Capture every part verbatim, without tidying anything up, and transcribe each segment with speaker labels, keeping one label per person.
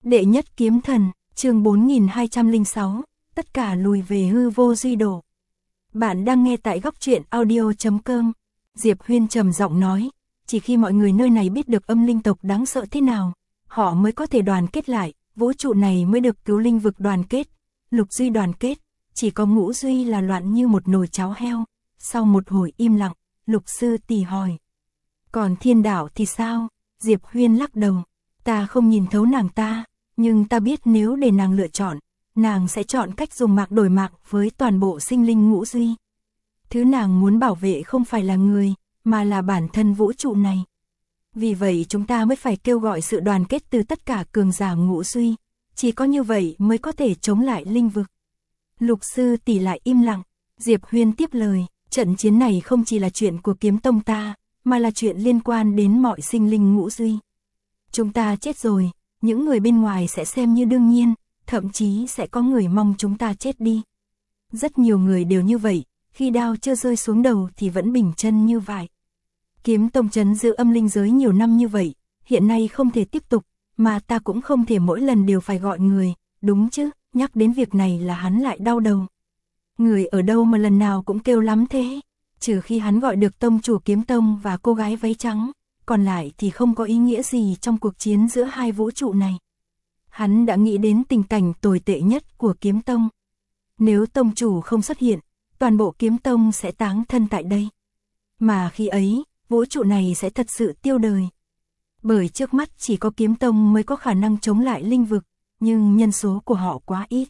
Speaker 1: Đệ nhất kiếm thần, chương bốn nghìn hai trăm lẻ sáu, tất cả lùi về hư vô duy độ. Bạn đang nghe tại góc truyện audio chấm com. Diệp Huyên trầm giọng nói, chỉ khi mọi người nơi này biết được âm linh tộc đáng sợ thế nào, họ mới có thể đoàn kết lại, vũ trụ này mới được cứu, linh vực đoàn kết, lục duy đoàn kết, chỉ có ngũ duy là loạn như một nồi cháo heo. Sau một hồi im lặng, Lục sư tỷ hỏi, còn thiên đạo thì sao? Diệp Huyên lắc đầu, ta không nhìn thấu nàng ta, nhưng ta biết nếu để nàng lựa chọn, nàng sẽ chọn cách dùng mạc đổi mạc với toàn bộ sinh linh ngũ duy. Thứ nàng muốn bảo vệ không phải là người, mà là bản thân vũ trụ này. Vì vậy chúng ta mới phải kêu gọi sự đoàn kết từ tất cả cường giả ngũ duy, chỉ có như vậy mới có thể chống lại linh vực. Lục sư tỷ lại im lặng, Diệp Huyên tiếp lời, trận chiến này không chỉ là chuyện của kiếm tông ta, mà là chuyện liên quan đến mọi sinh linh ngũ duy. Chúng ta chết rồi, những người bên ngoài sẽ xem như đương nhiên, thậm chí sẽ có người mong chúng ta chết đi. Rất nhiều người đều như vậy, khi đao chưa rơi xuống đầu thì vẫn bình chân như vậy. Kiếm tông trấn giữ âm linh giới nhiều năm như vậy, hiện nay không thể tiếp tục, mà ta cũng không thể mỗi lần đều phải gọi người, đúng chứ, nhắc đến việc này là hắn lại đau đầu. Người ở đâu mà lần nào cũng kêu lắm thế, trừ khi hắn gọi được tông chủ kiếm tông và cô gái váy trắng, còn lại thì không có ý nghĩa gì trong cuộc chiến giữa hai vũ trụ này. Hắn đã nghĩ đến tình cảnh tồi tệ nhất của kiếm tông. Nếu tông chủ không xuất hiện, toàn bộ kiếm tông sẽ táng thân tại đây. Mà khi ấy, vũ trụ này sẽ thật sự tiêu đời. Bởi trước mắt chỉ có kiếm tông mới có khả năng chống lại linh vực, nhưng nhân số của họ quá ít.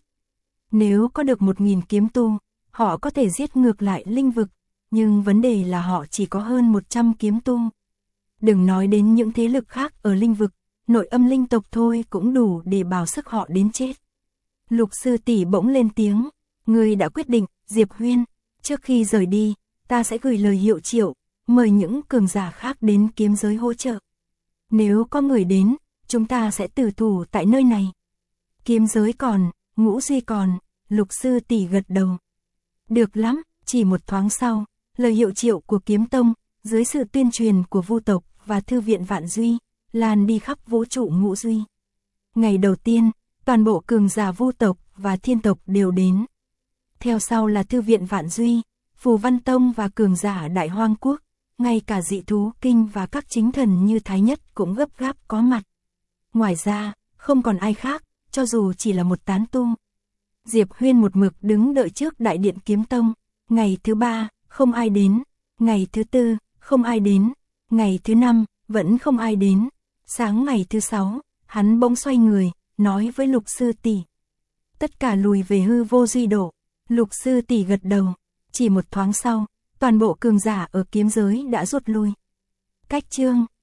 Speaker 1: Nếu có được một nghìn kiếm tu, họ có thể giết ngược lại linh vực, nhưng vấn đề là họ chỉ có hơn một trăm kiếm tu. Đừng nói đến những thế lực khác ở linh vực, nội âm linh tộc thôi cũng đủ để bào sức họ đến chết. Lục sư tỷ bỗng lên tiếng, ngươi đã quyết định, Diệp Huyên, trước khi rời đi, ta sẽ gửi lời hiệu triệu, mời những cường giả khác đến kiếm giới hỗ trợ. Nếu có người đến, chúng ta sẽ tử thủ tại nơi này. Kiếm giới còn, ngũ duy còn, Lục sư tỷ gật đầu. Được lắm, chỉ một thoáng sau, lời hiệu triệu của kiếm tông, dưới sự tuyên truyền của Vu tộc và thư viện Vạn Duy, lan đi khắp vũ trụ ngũ duy. Ngày đầu tiên, toàn bộ cường giả Vu tộc và thiên tộc đều đến. Theo sau là thư viện Vạn Duy, Phù Văn Tông và cường giả Đại Hoang Quốc, ngay cả dị thú kinh và các chính thần như Thái Nhất cũng gấp gáp có mặt. Ngoài ra, không còn ai khác, cho dù chỉ là một tán tu. Diệp Huyên một mực đứng đợi trước đại điện kiếm tông, ngày thứ ba, không ai đến, ngày thứ tư, không ai đến, ngày thứ năm, vẫn không ai đến. Sáng ngày thứ sáu, hắn bỗng xoay người, nói với Lục sư tỷ, tất cả lùi về hư vô duy độ. Lục sư tỷ gật đầu, chỉ một thoáng sau, toàn bộ cường giả ở kiếm giới đã rút lui. Cách chương